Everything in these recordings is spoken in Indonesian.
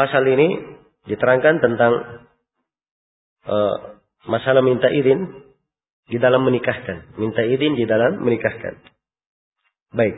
pasal ini diterangkan tentang masalah minta izin di dalam menikahkan. Minta izin di dalam menikahkan. Baik.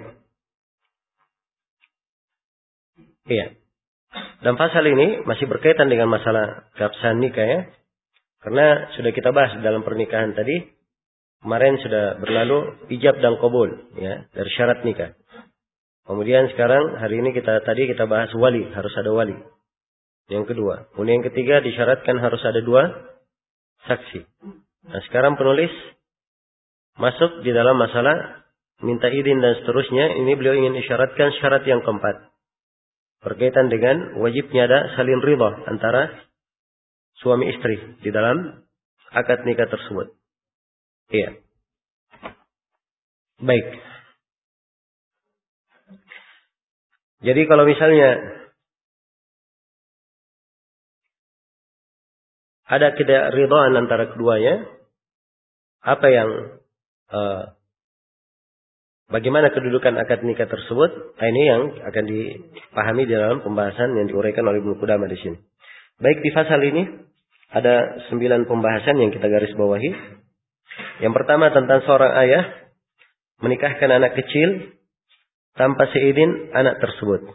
Iya. Dan pasal ini masih berkaitan dengan masalah keabsahan nikah ya. Karena sudah kita bahas dalam pernikahan tadi. Kemarin sudah berlalu ijab dan qabul ya, dari syarat nikah. Kemudian sekarang hari ini kita bahas wali, harus ada wali. Yang kedua. Kemudian yang ketiga disyaratkan harus ada 2 saksi. Nah sekarang penulis masuk di dalam masalah minta izin dan seterusnya. Ini beliau ingin isyaratkan syarat yang keempat. Berkaitan dengan wajibnya ada salin ridha antara suami istri di dalam akad nikah tersebut. Iya. Baik. Jadi kalau misalnya ada ketidakridhaan antara keduanya, apa yang bagaimana kedudukan akad nikah tersebut? Ini yang akan dipahami di dalam pembahasan yang diuraikan oleh Ibnu Qudamah di sini. Baik, di pasal ini ada 9 pembahasan yang kita garis bawahi. Yang pertama tentang seorang ayah menikahkan anak kecil tanpa seizin anak tersebut.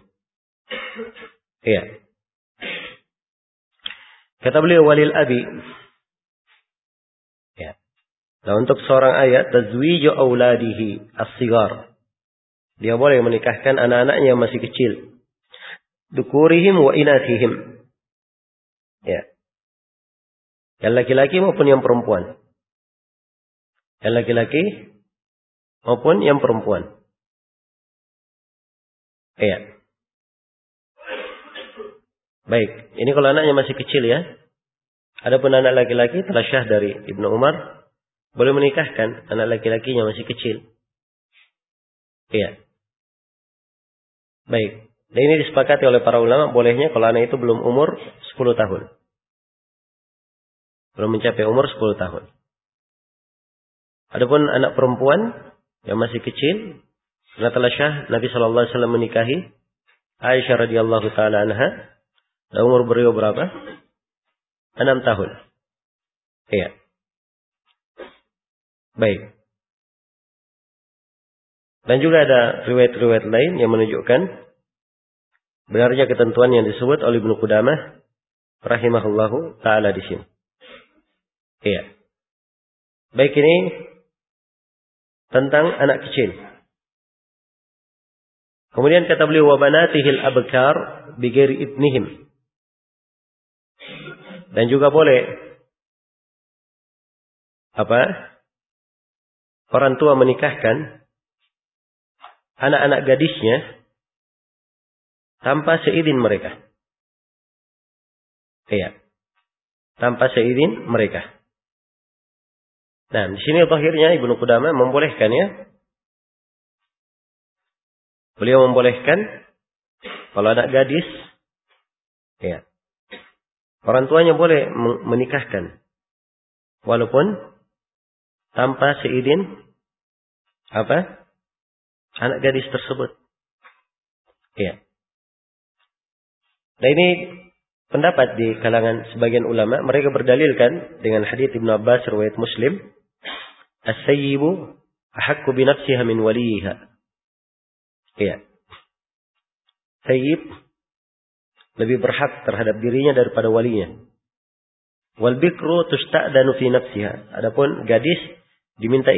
Iya. Kata beliau walil abi. Ya. Nah untuk seorang ayah tazwiju auladihi as-sigar. Dia boleh menikahkan anak-anaknya yang masih kecil. Dukurihim wa inathihim. Ya. Yang laki-laki maupun yang perempuan. Yang laki-laki maupun yang perempuan. Iya. Baik, ini kalau anaknya masih kecil ya. Adapun anak laki-laki telah syah dari Ibnu Umar, boleh menikahkan anak laki-lakinya masih kecil. Iya. Baik. Dan ini disepakati oleh para ulama, bolehnya kalau anak itu belum umur 10 tahun. Belum mencapai umur 10 tahun. Adapun anak perempuan yang masih kecil, karena telah syah Nabi SAW menikahi Aisyah radhiyallahu taala anha. Dan umur beliau berapa? 6 tahun. Iya. Baik. Dan juga ada riwayat-riwayat lain yang menunjukkan benarnya ketentuan yang disebut oleh Ibnu Qudamah rahimahullahu taala di sini. Iya. Baik, ini tentang anak kecil. Kemudian kata beliau wa banatihil abkar bi ghairi ibnihim. Dan juga boleh orang tua menikahkan anak-anak gadisnya tanpa seizin mereka. Iya. Tanpa seizin mereka. Nah, di sini zahirnya Ibnu Qudamah membolehkan ya. Beliau membolehkan kalau anak gadis ya. Orang tuanya boleh menikahkan walaupun tanpa seizin anak gadis tersebut. Ya. Nah ini pendapat di kalangan sebagian ulama, mereka berdalilkan dengan hadits Ibnu Abbas riwayat Muslim, as-sayyibu ahaqqu bi nafsiha min waliha. Ya. Sayyib lebih berhak terhadap dirinya daripada walinya. Wal bikru tusta'danu fi nafsiha. Adapun gadis diminta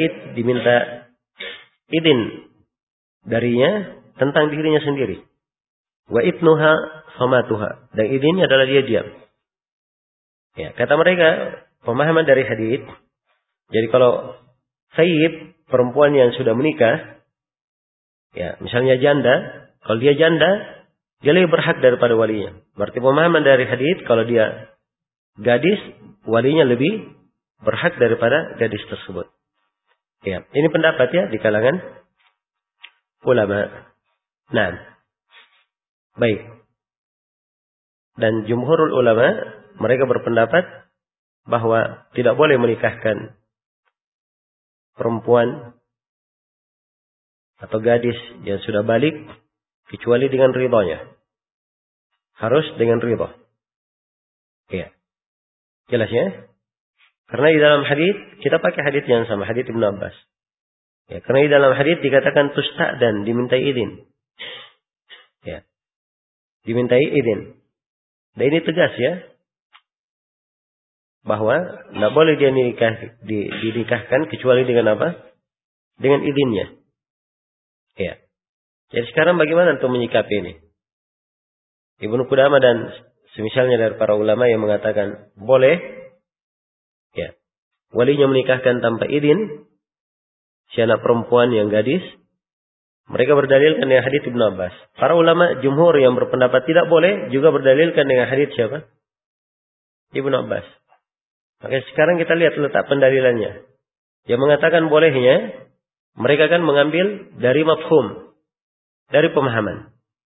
izin darinya tentang dirinya sendiri. Wa ibnuha famatuha. Dan izinnya adalah dia diam. Ya, kata mereka pemahaman dari hadis. Jadi kalau sayyib perempuan yang sudah menikah, ya misalnya janda, kalau dia janda dia lebih berhak daripada walinya. Berarti pemahaman dari hadis kalau dia gadis, walinya lebih berhak daripada gadis tersebut. Ya, ini pendapat ya di kalangan ulama. Nah, baik. Dan jumhurul ulama mereka berpendapat bahwa tidak boleh menikahkan perempuan atau gadis yang sudah balik kecuali dengan ridhonya. Harus dengan ridha. Iya. Jelas ya? Karena di dalam hadis kita pakai hadis yang sama, hadis Ibnu Abbas. Ya, karena di dalam hadis dikatakan tusta'dan, dimintai izin. Ya. Dimintai izin. Dan ini tegas ya. Bahwa tidak boleh dia dinikahkan kecuali dengan apa? Dengan izinnya. Ya. Jadi sekarang bagaimana untuk menyikapi ini? Ibnu Qudamah dan semisalnya dari para ulama yang mengatakan boleh, ya, walinya menikahkan tanpa izin si anak perempuan yang gadis. Mereka berdalilkan dengan hadits Ibnu Abbas. Para ulama jumhur yang berpendapat tidak boleh juga berdalilkan dengan hadits siapa? Ibnu Abbas. Maka sekarang kita lihat letak pendalilannya. Yang mengatakan bolehnya, mereka kan mengambil dari mafhum, dari pemahaman.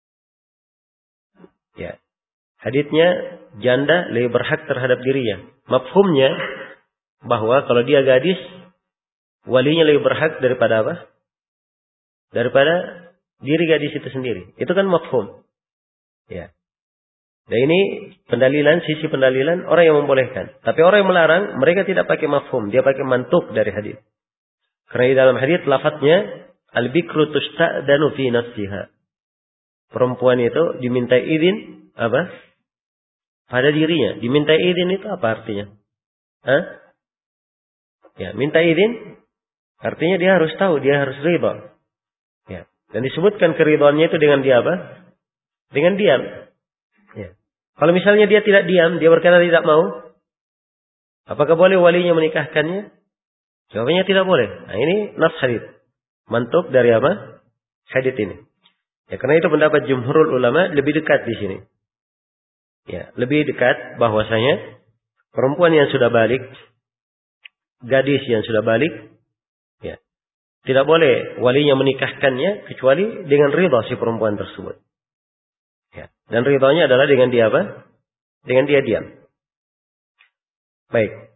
Ya. Haditsnya janda lebih berhak terhadap dirinya. Mafhumnya bahwa kalau dia gadis, walinya lebih berhak daripada apa? Daripada diri gadis itu sendiri. Itu kan mafhum. Ya. Dan ini sisi pendalilan orang yang membolehkan. Tapi orang yang melarang, mereka tidak pakai mafhum, dia pakai mantuk dari hadis. Karena di dalam hadis lafadznya al-bikru tusta'danu fi nafsiha. Perempuan itu dimintai izin apa? Pada dirinya. Dimintai izin itu apa artinya? Hah? Ya, minta izin artinya dia harus tahu, dia harus ridha. Ya. Dan disebutkan keridhaannya itu dengan dia apa? Dengan diam. Ya. Kalau misalnya dia tidak diam, dia berkata tidak mau, apakah boleh walinya menikahkannya? Jawabannya tidak boleh. Nah, ini nas hadits. Mantuk dari apa? Hadits ini. Ya, karena itu pendapat jumhurul ulama lebih dekat di sini. Ya, lebih dekat bahwasanya perempuan yang sudah balik, gadis yang sudah balik, ya, tidak boleh walinya menikahkannya kecuali dengan ridha si perempuan tersebut. Ya, dan ridhanya adalah dengan dia apa? Dengan dia diam. Baik.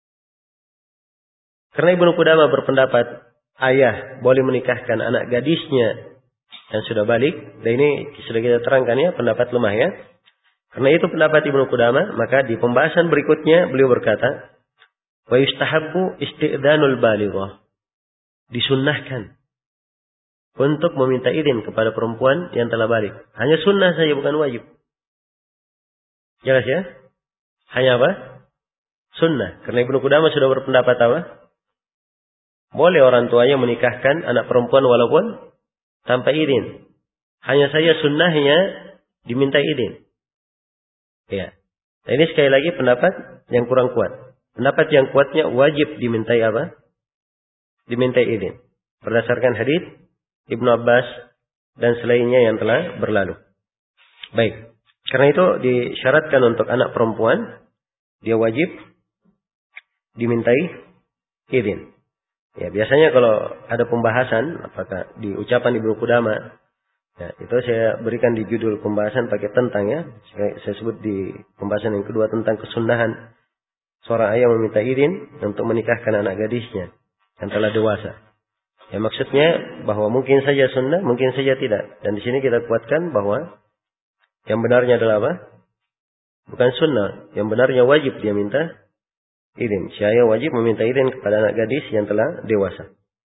Karena Ibnu Qudamah berpendapat ayah boleh menikahkan anak gadisnya yang sudah balik. Dan ini sudah kita terangkan ya, pendapat lemah ya. Karena itu pendapat Ibnu Qudamah, maka di pembahasan berikutnya beliau berkata, wa yustahabbu isti'dhanul balighah. Disunnahkan untuk meminta izin kepada perempuan yang telah balik. Hanya sunnah saja, bukan wajib. Jelas ya? Hanya apa? Sunnah. Karena Ibnu Qudamah sudah berpendapat apa? Boleh orang tuanya menikahkan anak perempuan walaupun tanpa izin. Hanya saja sunnahnya diminta izin. Ya. Nah, ini sekali lagi pendapat yang kurang kuat. Pendapat yang kuatnya wajib dimintai apa? Dimintai izin. Berdasarkan hadis Ibnu Abbas dan selainnya yang telah berlalu. Baik. Karena itu disyaratkan untuk anak perempuan, dia wajib dimintai izin. Ya, biasanya kalau ada pembahasan, apakah di ucapan Ibnu Qudamah, ya, itu saya berikan di judul pembahasan pakai tentang ya. Saya sebut di pembahasan yang kedua tentang kesunahan seorang ayah meminta izin untuk menikahkan anak gadisnya yang telah dewasa. Ya, maksudnya bahwa mungkin saja sunnah, mungkin saja tidak. Dan di sini kita kuatkan bahwa yang benarnya adalah apa? Bukan sunnah, yang benarnya wajib dia minta izin. Si ayah wajib meminta izin kepada anak gadis yang telah dewasa.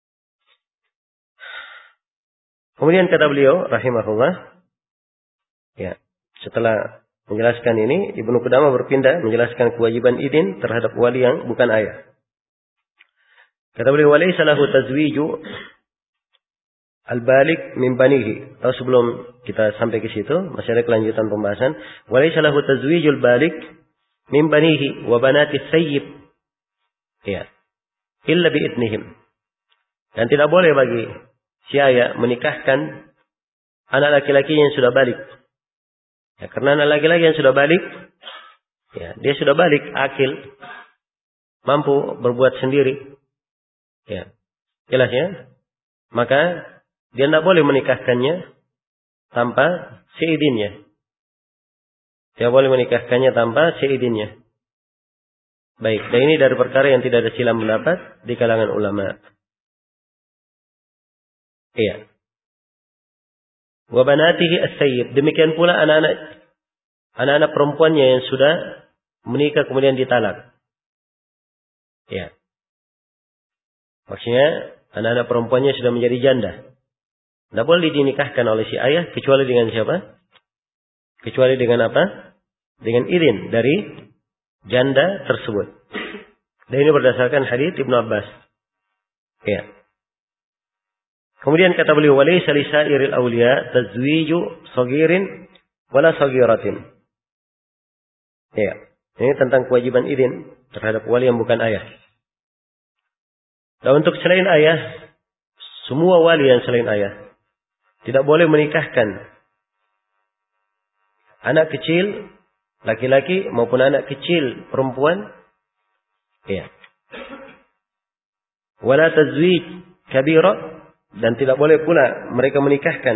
Kemudian kata beliau, rahimahullah, ya, setelah menjelaskan ini, Ibnu Qudamah berpindah menjelaskan kewajiban izin terhadap wali yang bukan ayah. Kata beliau, walaysa lahu tazwiju al-balik min banihi. Atau sebelum kita sampai ke situ, masih ada kelanjutan pembahasan. Walaysa lahu tazwijul balik min banihi wa banati sayyib. Ya. Illa bi'idnihim. Dan tidak boleh bagi si ayah menikahkan anak laki-laki yang sudah balik. Ya, karena anak laki-laki yang sudah balik, ya, dia sudah balik, akil, mampu berbuat sendiri. Ya. Jelas ya? Maka dia tidak boleh menikahkannya tanpa seizinnya. Dia boleh menikahkannya tanpa seizinnya. Baik, dan ini dari perkara yang tidak ada silang pendapat di kalangan ulama. Iya. Wa banatihi as-sayyib. Demikian pula anak-anak anak-anak perempuannya yang sudah menikah kemudian ditalak. Ya. Maksudnya anak-anak perempuannya sudah menjadi janda. Tidak boleh dinikahkan oleh si ayah kecuali dengan siapa? Kecuali dengan apa? Dengan izin dari janda tersebut. Dan ini berdasarkan hadits Ibnu Abbas. Ya. Kemudian kata beliau, walaysa lisairil awliya tazwiju saghirin wala saghiratin. Ya. Ini tentang kewajiban izin terhadap wali yang bukan ayah. Dan untuk selain ayah, semua wali yang selain ayah tidak boleh menikahkan anak kecil laki-laki maupun anak kecil perempuan. Ya. Wala tazwij kabira, dan tidak boleh pula mereka menikahkan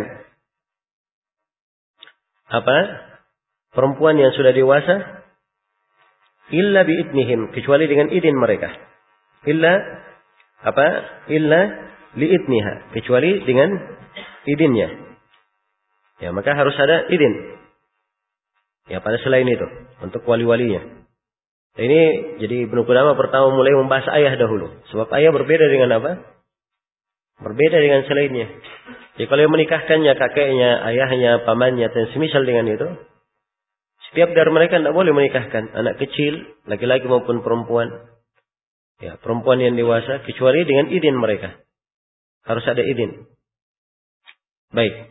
perempuan yang sudah dewasa illa biidnihim, kecuali dengan izin mereka. Illa liidniha, kecuali dengan izinnya. Ya, maka harus ada izin. Ya, pada selain itu untuk wali-walinya. Ini jadi Ibnu Qudamah pertama mulai membahas ayah dahulu, sebab ayah berbeda dengan apa? Berbeda dengan selainnya. Jadi kalau yang menikahkannya kakeknya, ayahnya, pamannya, dan semisal dengan itu, setiap dari mereka tidak boleh menikahkan anak kecil, laki-laki maupun perempuan. Ya, perempuan yang dewasa, kecuali dengan izin mereka. Harus ada izin. Baik.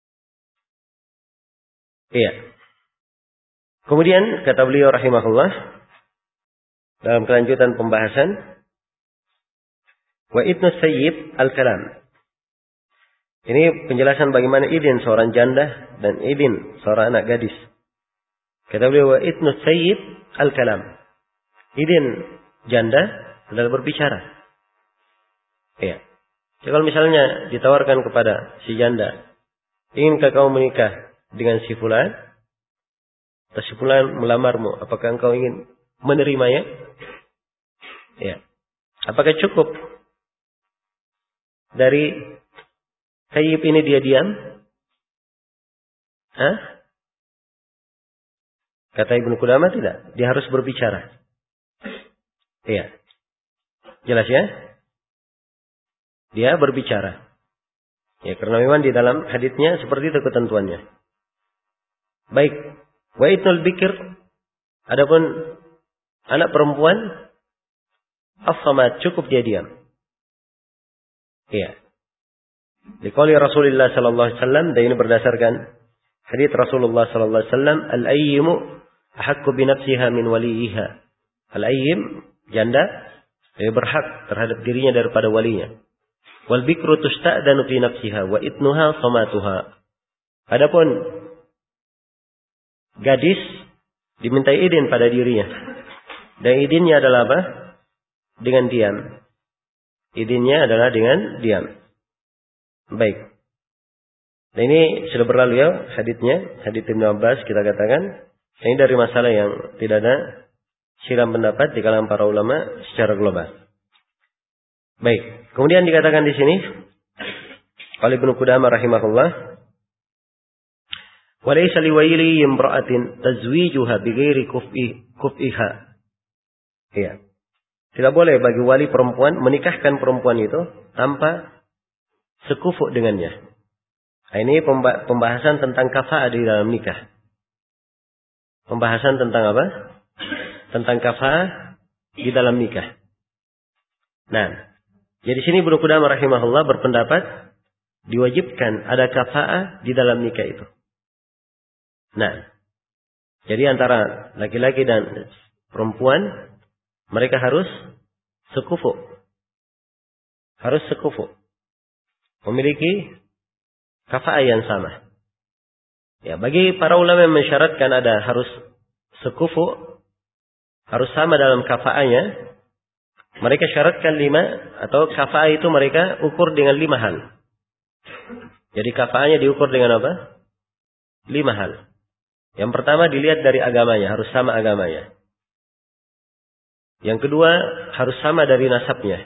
Iya. Kemudian kata beliau rahimahullah dalam kelanjutan pembahasan, wa idnu sayyib al-kalam. Ini penjelasan bagaimana izin seorang janda dan izin seorang anak gadis. Kata beliau, wa idnu sayyib al-kalam. Izin janda adalah berbicara. Ya. Jadi kalau misalnya ditawarkan kepada si janda, inginkah kau menikah dengan si fulan? Atau si fulan melamarmu, apakah engkau ingin menerimanya? Ya. Apakah cukup dari sayyib ini dia diam? Kata Ibnu Qudamah tidak. Dia harus berbicara. Iya. Jelas ya? Dia berbicara. Ya, karena memang di dalam haditsnya seperti itu ketentuannya. Baik. Wa itnul bikir. Adapun anak perempuan, as-samad, cukup dia diam. Iya. Liqauli Rasulullah sallallahu alaihi wasallam, dan ini berdasarkan hadits Rasulullah sallallahu alaihi wasallam, al-ayyimu ahaqqu bi nafsiha min waliha. Al-ayyim, janda, lebih berhak terhadap dirinya daripada walinya. Wal bikru tusta'danu fi nafsiha wa itnuha samatuha. Adapun gadis dimintai izin pada dirinya. Dan izinnya adalah apa? Dengan diam. Izinnya adalah dengan diam. Baik. Nah, ini sudah berlalu ya haditsnya, hadits Ibnu Abbas kita katakan. Ini dari masalah yang tidak ada silam pendapat di kalangan para ulama secara global. Baik. Kemudian dikatakan di sini oleh Ibnu Qudamah rahimahullah, wa laysa liwayli imra'atin tazwijuha bighairi kuf'iha. Iya. Tidak boleh bagi wali perempuan menikahkan perempuan itu tanpa sekufu dengannya. Nah, ini pembahasan tentang kafa'ah di dalam nikah. Pembahasan tentang apa? Tentang kafa'ah di dalam nikah. Nah, jadi sini Ibnu Qudamah rahimahullah berpendapat diwajibkan ada kafa'ah di dalam nikah itu. Nah, jadi antara laki-laki dan perempuan mereka harus sekufu. Harus sekufu. Memiliki kafa'ah yang sama. Ya, bagi para ulama yang mensyaratkan ada harus sekufu, harus sama dalam kafa'ahnya, mereka syaratkan 5, atau kafa'ah itu mereka ukur dengan 5 hal. Jadi kafa'ahnya diukur dengan apa? 5 hal. Yang pertama dilihat dari agamanya, harus sama agamanya. Yang kedua harus sama dari nasabnya.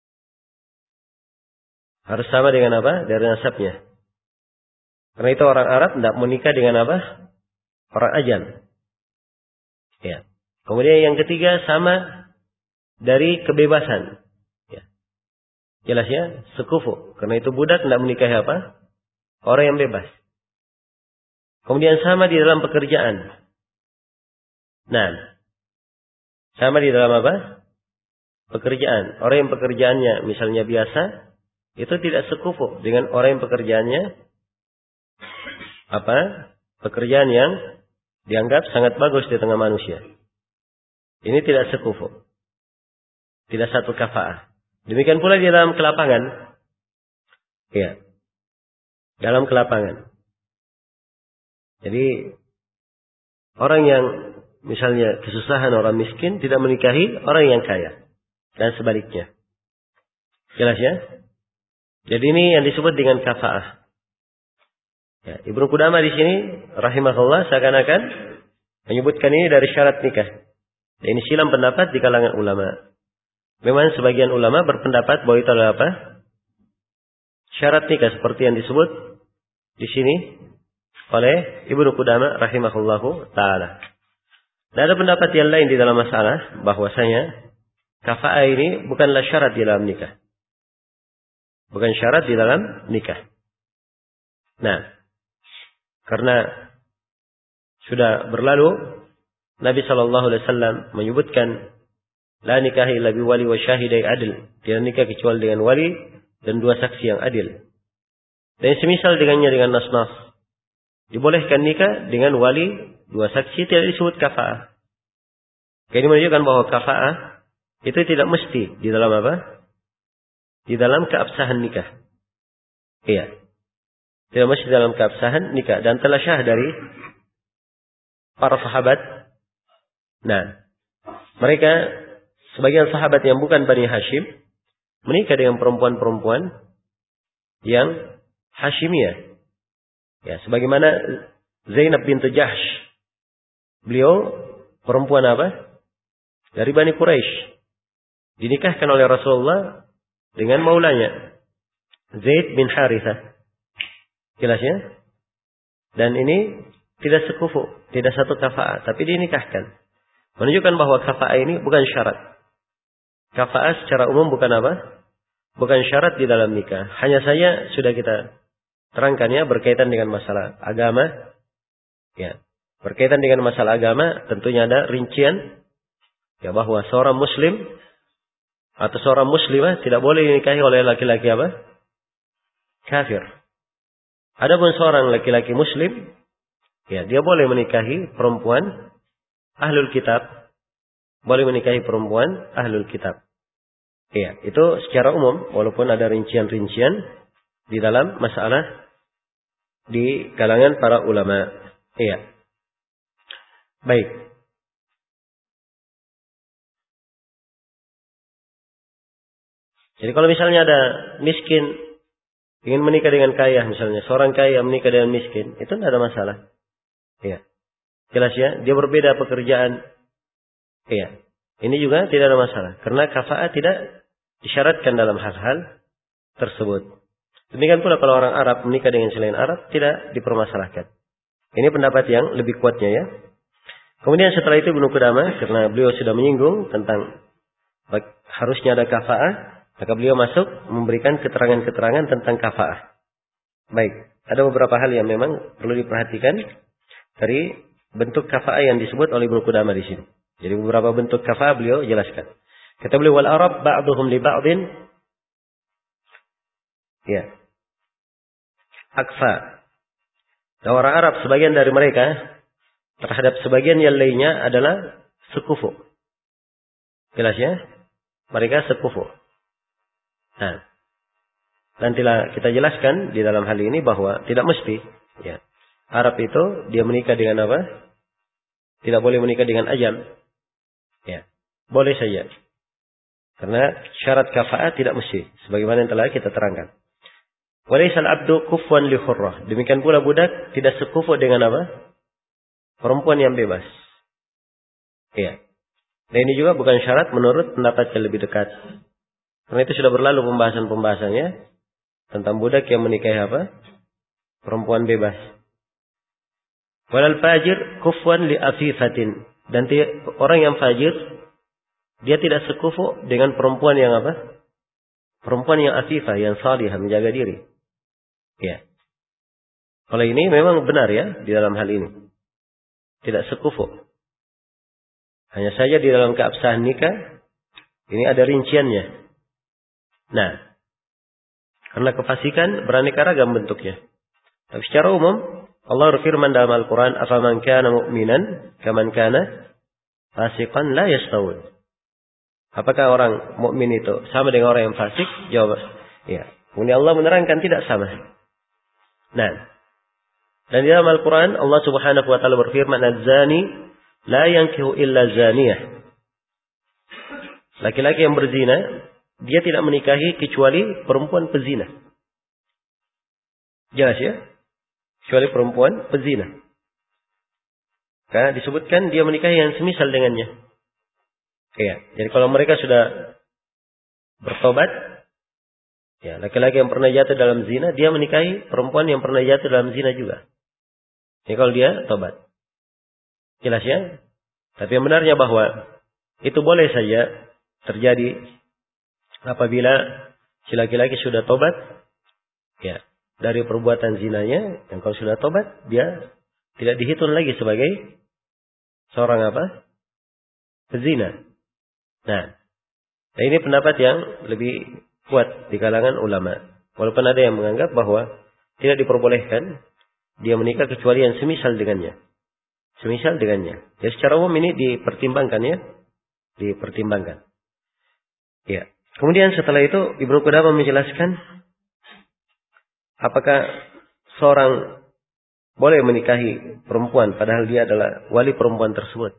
Harus sama dengan apa? Dari nasabnya. Karena itu orang Arab tidak menikah dengan apa? orang ajam. Ya. Kemudian yang ketiga sama dari kebebasan. Ya. Jelas ya, sekufu. Karena itu budak tidak menikahi apa? Orang yang bebas. Kemudian sama di dalam pekerjaan. Nah, sama di dalam apa? Pekerjaan. Orang yang pekerjaannya misalnya biasa, itu tidak sekufu dengan orang yang pekerjaannya apa? Pekerjaan yang dianggap sangat bagus di tengah manusia. Ini tidak sekufu. Tidak satu kafa'ah. Demikian pula di dalam kelapangan. Ya. Dalam kelapangan. Jadi orang yang misalnya kesusahan, orang miskin tidak menikahi orang yang kaya. Dan sebaliknya. Jelas ya? Jadi ini yang disebut dengan kafa'ah. Ya, Ibnu Qudamah di sini rahimahullah seakan-akan menyebutkan ini dari syarat nikah. Dan ini silam pendapat di kalangan ulama. Memang sebagian ulama berpendapat bahwa itu adalah apa? Syarat nikah seperti yang disebut di sini oleh Ibnu Qudamah rahimahullahu taala. Dan ada pendapat yang lain di dalam masalah bahwasanya kafa'ah ini bukanlah syarat di dalam nikah. Bukan syarat di dalam nikah. Nah, karena sudah berlalu Nabi sallallahu alaihi wasallam menyebutkan la nikah illa bi wali wa syahidai adil. Tidak nikah kecuali dengan wali dan dua saksi yang adil. Dan semisal dengannya dengan nas-nas. Dibolehkan nikah dengan wali dua saksi tidak disebut kafa'ah. Ini menunjukkan bahwa kafa'ah itu tidak mesti di dalam apa? Di dalam keabsahan nikah. Iya. Tidak mesti dalam keabsahan nikah. Dan telah syah dari para sahabat. Nah, mereka sebagian sahabat yang bukan Bani Hashim menikah dengan perempuan-perempuan yang Hashimiyah. Ya, sebagaimana Zainab bintu Jahsh. Beliau perempuan apa? Dari Bani Quraisy. Dinikahkan oleh Rasulullah dengan maulanya Zaid bin Harithah. Jelas ya? Dan ini tidak sekufu, tidak satu kafa'ah, tapi dinikahkan. Menunjukkan bahwa kafa'ah ini bukan syarat. Kafa'ah secara umum bukan apa? Bukan syarat di dalam nikah. Hanya saja sudah kita terangkan ya berkaitan dengan masalah agama. Ya, berkaitan dengan masalah agama tentunya ada rincian ya bahwa seorang muslim atau seorang muslimah tidak boleh dinikahi oleh laki-laki apa? Kafir. Adapun seorang laki-laki muslim, ya dia boleh menikahi perempuan ahlul kitab. Boleh menikahi perempuan ahlul kitab. Ya, itu secara umum walaupun ada rincian-rincian di dalam masalah di kalangan para ulama. Iya. Baik. Jadi kalau misalnya ada miskin ingin menikah dengan kaya, misalnya seorang kaya menikah dengan miskin, itu tidak ada masalah. Iya. Jelas ya, dia berbeda pekerjaan. Iya. Ini juga tidak ada masalah. Karena kafa'ah tidak disyaratkan dalam hal-hal tersebut. Demikian pula kalau orang Arab menikah dengan selain Arab, tidak dipermasalahkan. Ini pendapat yang lebih kuatnya ya. Kemudian setelah itu Ibnu Qudamah, karena beliau sudah menyinggung tentang harusnya ada kafa'ah, maka beliau masuk memberikan keterangan-keterangan tentang kafa'ah. Baik, ada beberapa hal yang memang perlu diperhatikan dari bentuk kafa'ah yang disebut oleh Ibnu Qudamah di sini. Jadi beberapa bentuk kafa'ah beliau jelaskan. Kata beliau wal Arab ba'dhum li ba'din ya. Akfa. Dan orang Arab sebagian dari mereka terhadap sebagian yang lainnya adalah sekufu. Jelas ya? Mereka sekufu. Nah, nantilah kita jelaskan di dalam hal ini bahwa tidak mesti. Ya. Arab itu dia menikah dengan apa? Tidak boleh menikah dengan ajam. Ya, boleh saja. Karena syarat kafa'ah tidak mesti. Sebagaimana yang telah kita terangkan. Walaisal abdu kufwan li hurrah. Demikian pula budak tidak sekufu dengan apa? Perempuan yang bebas. Ya. Dan ini juga bukan syarat menurut pendapat yang lebih dekat. Karena itu sudah berlalu pembahasan-pembahasannya tentang budak yang menikahi apa? Perempuan bebas. Walal fajir kufwan li afifatin. Dan orang yang fajir, dia tidak sekufu dengan perempuan yang apa? Perempuan yang afifah, yang salihah, menjaga diri. Ya. Kalau ini memang benar ya, di dalam hal ini. Tidak sekufu. Hanya saja di dalam keabsahan nikah, ini ada rinciannya. Nah, karena kefasikan beraneka ragam bentuknya. Tapi secara umum, Allah berfirman dalam Al-Quran, "Afaman kana mu'minan, kaman kana fasiqan la yastawun." Apakah orang mukmin itu sama dengan orang yang fasik? Jawab, ya. Kemudian Allah menerangkan tidak sama. Nah, dan di dalam Al-Quran, Allah Subhanahu wa Ta'ala berfirman, "Az-zani la yankihu illa zaniyah." Laki-laki yang berzina, dia tidak menikahi kecuali perempuan pezina. Jelas ya? Kecuali perempuan pezina. Karena disebutkan dia menikahi yang semisal dengannya. Ya, jadi kalau mereka sudah bertobat, ya, laki-laki yang pernah jatuh dalam zina, dia menikahi perempuan yang pernah jatuh dalam zina juga. Ini kalau dia tobat. Jelas ya? Tapi yang benarnya bahwa itu boleh saja terjadi apabila si laki-laki sudah tobat, ya, dari perbuatan zinanya, dan kalau sudah tobat, dia tidak dihitung lagi sebagai seorang apa? Pezina. Nah, ini pendapat yang lebih kuat di kalangan ulama. Walaupun ada yang menganggap bahwa tidak diperbolehkan dia menikah kecuali yang semisal dengannya. Semisal dengannya. Ya, secara umum ini dipertimbangkan ya. Dipertimbangkan. Ya. Kemudian setelah itu Ibnu Qudamah menjelaskan apakah seorang boleh menikahi perempuan padahal dia adalah wali perempuan tersebut.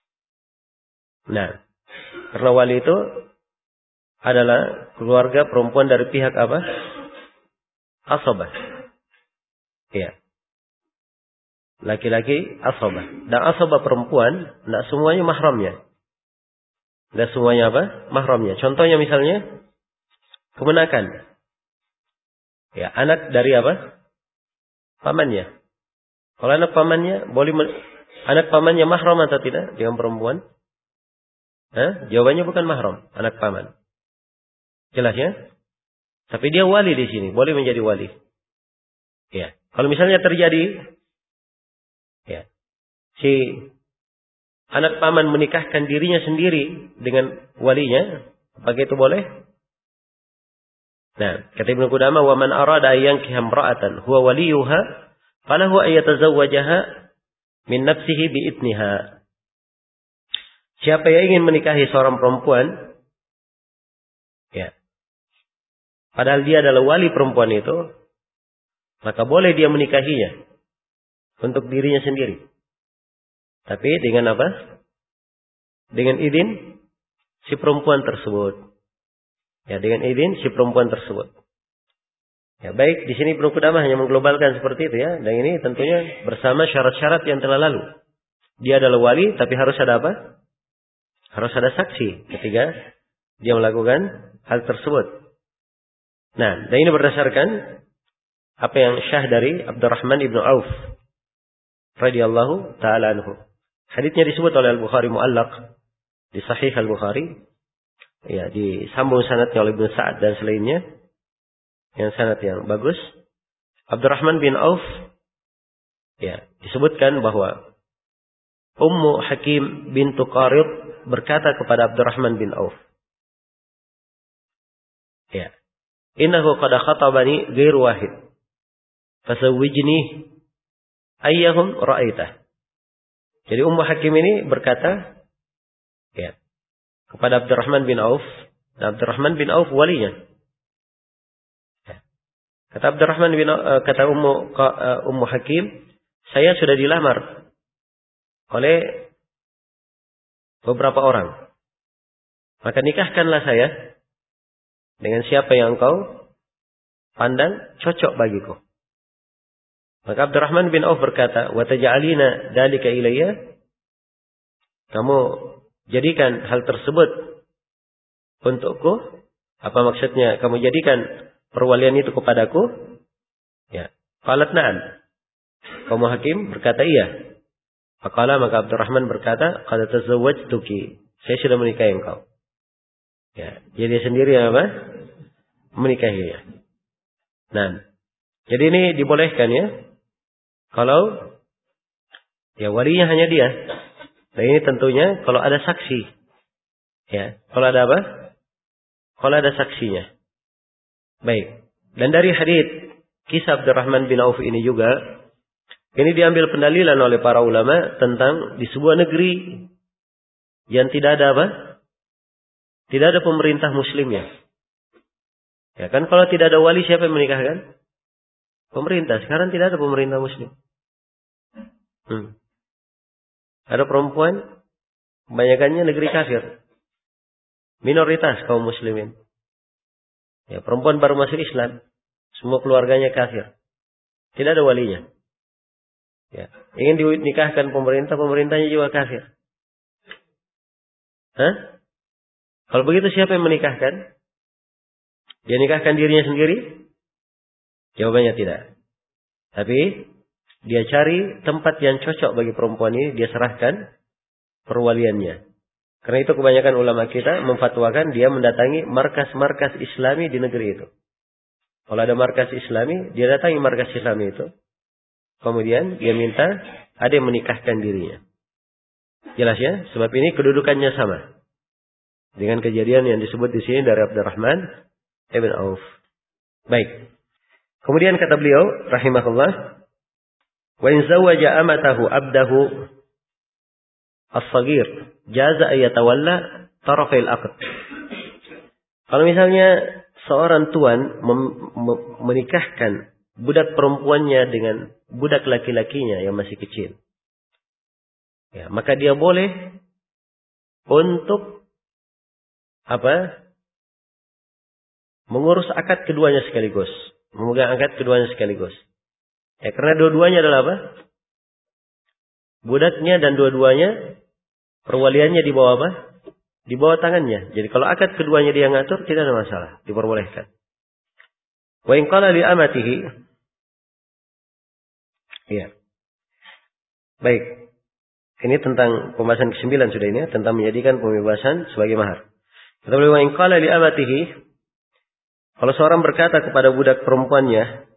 Nah, karena wali itu adalah keluarga perempuan dari pihak apa? Asabah. Ya. Laki-laki asabah. Dan asabah perempuan, tidak semuanya mahramnya. Tidak semuanya apa? Mahramnya. Contohnya misalnya, kemenakan. Ya, anak dari apa? Pamannya. Kalau anak pamannya, anak pamannya mahram atau tidak dengan perempuan? Jawabannya bukan mahram, anak paman. Jelas ya? Tapi dia wali di sini, boleh menjadi wali. Ya. Kalau misalnya terjadi, ya, si anak paman menikahkan dirinya sendiri dengan walinya, apakah itu boleh? Nah, kata Ibnu Qudamah, "Wa man arada ayyankiha imra'atan huwa waliyuha, falahu ayyatazawwajaha min nafsihi bi idniha." Siapa yang ingin menikahi seorang perempuan, ya, padahal dia adalah wali perempuan itu, maka boleh dia menikahinya untuk dirinya sendiri. Tapi dengan apa? Dengan izin si perempuan tersebut. Ya, dengan izin si perempuan tersebut. Ya, baik, di sini Ibnu Qudamah hanya mengglobalkan seperti itu ya, dan ini tentunya bersama syarat-syarat yang telah lalu. Dia adalah wali, tapi harus ada apa? Harus ada saksi ketika dia melakukan hal tersebut. Nah, dan ini berdasarkan apa yang syah dari Abdurrahman ibnu Auf radhiyallahu taala anhu. Haditsnya disebut oleh Al-Bukhari muallaq di Sahih Al-Bukhari. Ya, disambung sanadnya oleh Ibnu Sa'ad dan selainnya. Yang sanad yang bagus. Abdurrahman bin Auf, ya, disebutkan bahwa Ummu Hakim bintu Qarib berkata kepada Abdurrahman bin Auf, ya, "Innahu qad khatabani ghairu wahid. Fasawwijni ayyahum ra'aitah." Jadi Ummu Hakim ini berkata, ya, kepada Abdurrahman bin Auf, dan Abdurrahman bin Auf walinya. Ya. Kata Abdurrahman bin kata Ummu Hakim, "Saya sudah dilamar oleh beberapa orang. Maka nikahkanlah saya dengan siapa yang engkau pandang cocok bagiku." Maka Abdurrahman bin Auf berkata, "Wa taj'alina dalika ilayya?" Kamu jadikan hal tersebut untukku? Apa maksudnya? Kamu jadikan perwalian itu kepadaku? Ya. Qalat na'am. Kaum hakim berkata iya. Faqala, maka Abdurrahman berkata, qad tazawwajtuki. Saya sudah menikahi engkau. Ya, jadi dia sendiri apa? Menikahinya. Nah, jadi ini dibolehkan ya. Kalau ya walinya hanya dia. Nah ini tentunya kalau ada saksi. Ya, kalau ada apa? Kalau ada saksinya. Baik. Dan dari hadits kisah Abdurrahman bin Auf ini juga, ini diambil pendalilan oleh para ulama tentang di sebuah negeri yang tidak ada apa? Tidak ada pemerintah muslimnya. Ya kan kalau tidak ada wali siapa yang menikahkan? Pemerintah. Sekarang tidak ada pemerintah muslim. Ada perempuan, kebanyakannya negeri kafir. Minoritas kaum muslimin. Ya, perempuan baru masuk Islam. Semua keluarganya kafir. Tidak ada walinya. Ya. Ingin dinikahkan pemerintah, pemerintahnya juga kafir. Hah? Kalau begitu siapa yang menikahkan? Dia nikahkan dirinya sendiri? Jawabannya tidak. Tapi dia cari tempat yang cocok bagi perempuan ini, dia serahkan perwaliannya. Karena itu kebanyakan ulama kita memfatwakan dia mendatangi markas-markas Islami di negeri itu. Kalau ada markas Islami, dia datangi markas Islami itu. Kemudian dia minta ada yang menikahkan dirinya. Jelas ya? Sebab ini kedudukannya sama dengan kejadian yang disebut di sini dari Abdurrahman ibn Auf. Baik. Kemudian kata beliau, rahimahullah, wa in zawwaja amatahu abdahu as-saghir jaza ayatawalla tarafil aqd. Kalau misalnya seorang tuan menikahkan budak perempuannya dengan budak laki-lakinya yang masih kecil, ya, maka dia boleh untuk apa? Mengurus akad keduanya sekaligus, memegang akad keduanya sekaligus. Ya, karena dua-duanya adalah apa? Budaknya dan dua-duanya perwaliannya di bawah apa? Di bawah tangannya. Jadi kalau akad keduanya dia ngatur, tidak ada masalah. Diperbolehkan. Wa in qala li amatihi. Ya. Baik. Ini tentang pembahasan ke-9 sudah ini. Tentang menjadikan pembebasan sebagai mahar. Kata beliau, wa in qala li amatihi. Kalau seorang berkata kepada budak perempuannya,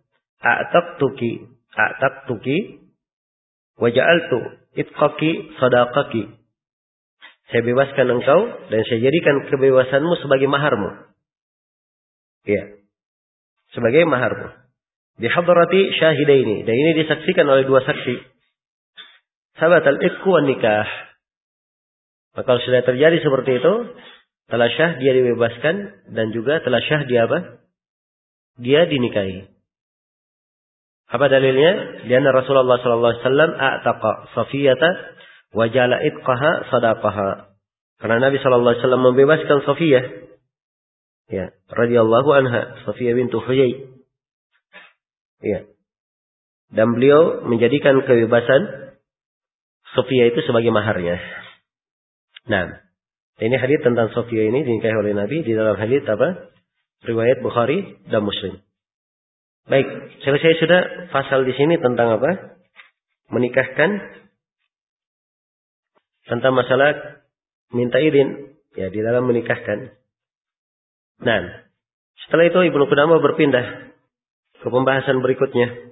a'taqtuki wa ja'altu itqaki sadaqaki. Saya bebaskan engkau dan saya jadikan kebebasanmu sebagai maharmu. Ya. Sebagai maharmu. Di hadrati syahidaini. Dan ini disaksikan oleh dua saksi. Sahabat al-iqku wan nikah. Maka kalau sudah terjadi seperti itu, telah syah dia dibebaskan dan juga telah syah dia apa? Dia dinikahi. Apa dalilnya? Lianna Rasulullah sallallahu alaihi wasallam a'taqa Safiyata wa jala itqaha sadaqaha. Karena Nabi sallallahu alaihi wasallam membebaskan Safiyah. Ya, radhiyallahu anha, Safiyah bintu Huyai. Ya. Dan beliau menjadikan kebebasan Safiyah itu sebagai maharnya. Nah, ini hadis tentang Safiyah ini dinikahi oleh Nabi di dalam hadis apa? Riwayat Bukhari dan Muslim. Baik, selesai sudah pasal di sini tentang apa? Menikahkan, tentang masalah minta izin ya di dalam menikahkan. Nah, setelah itu Ibnu Qudamah berpindah ke pembahasan berikutnya.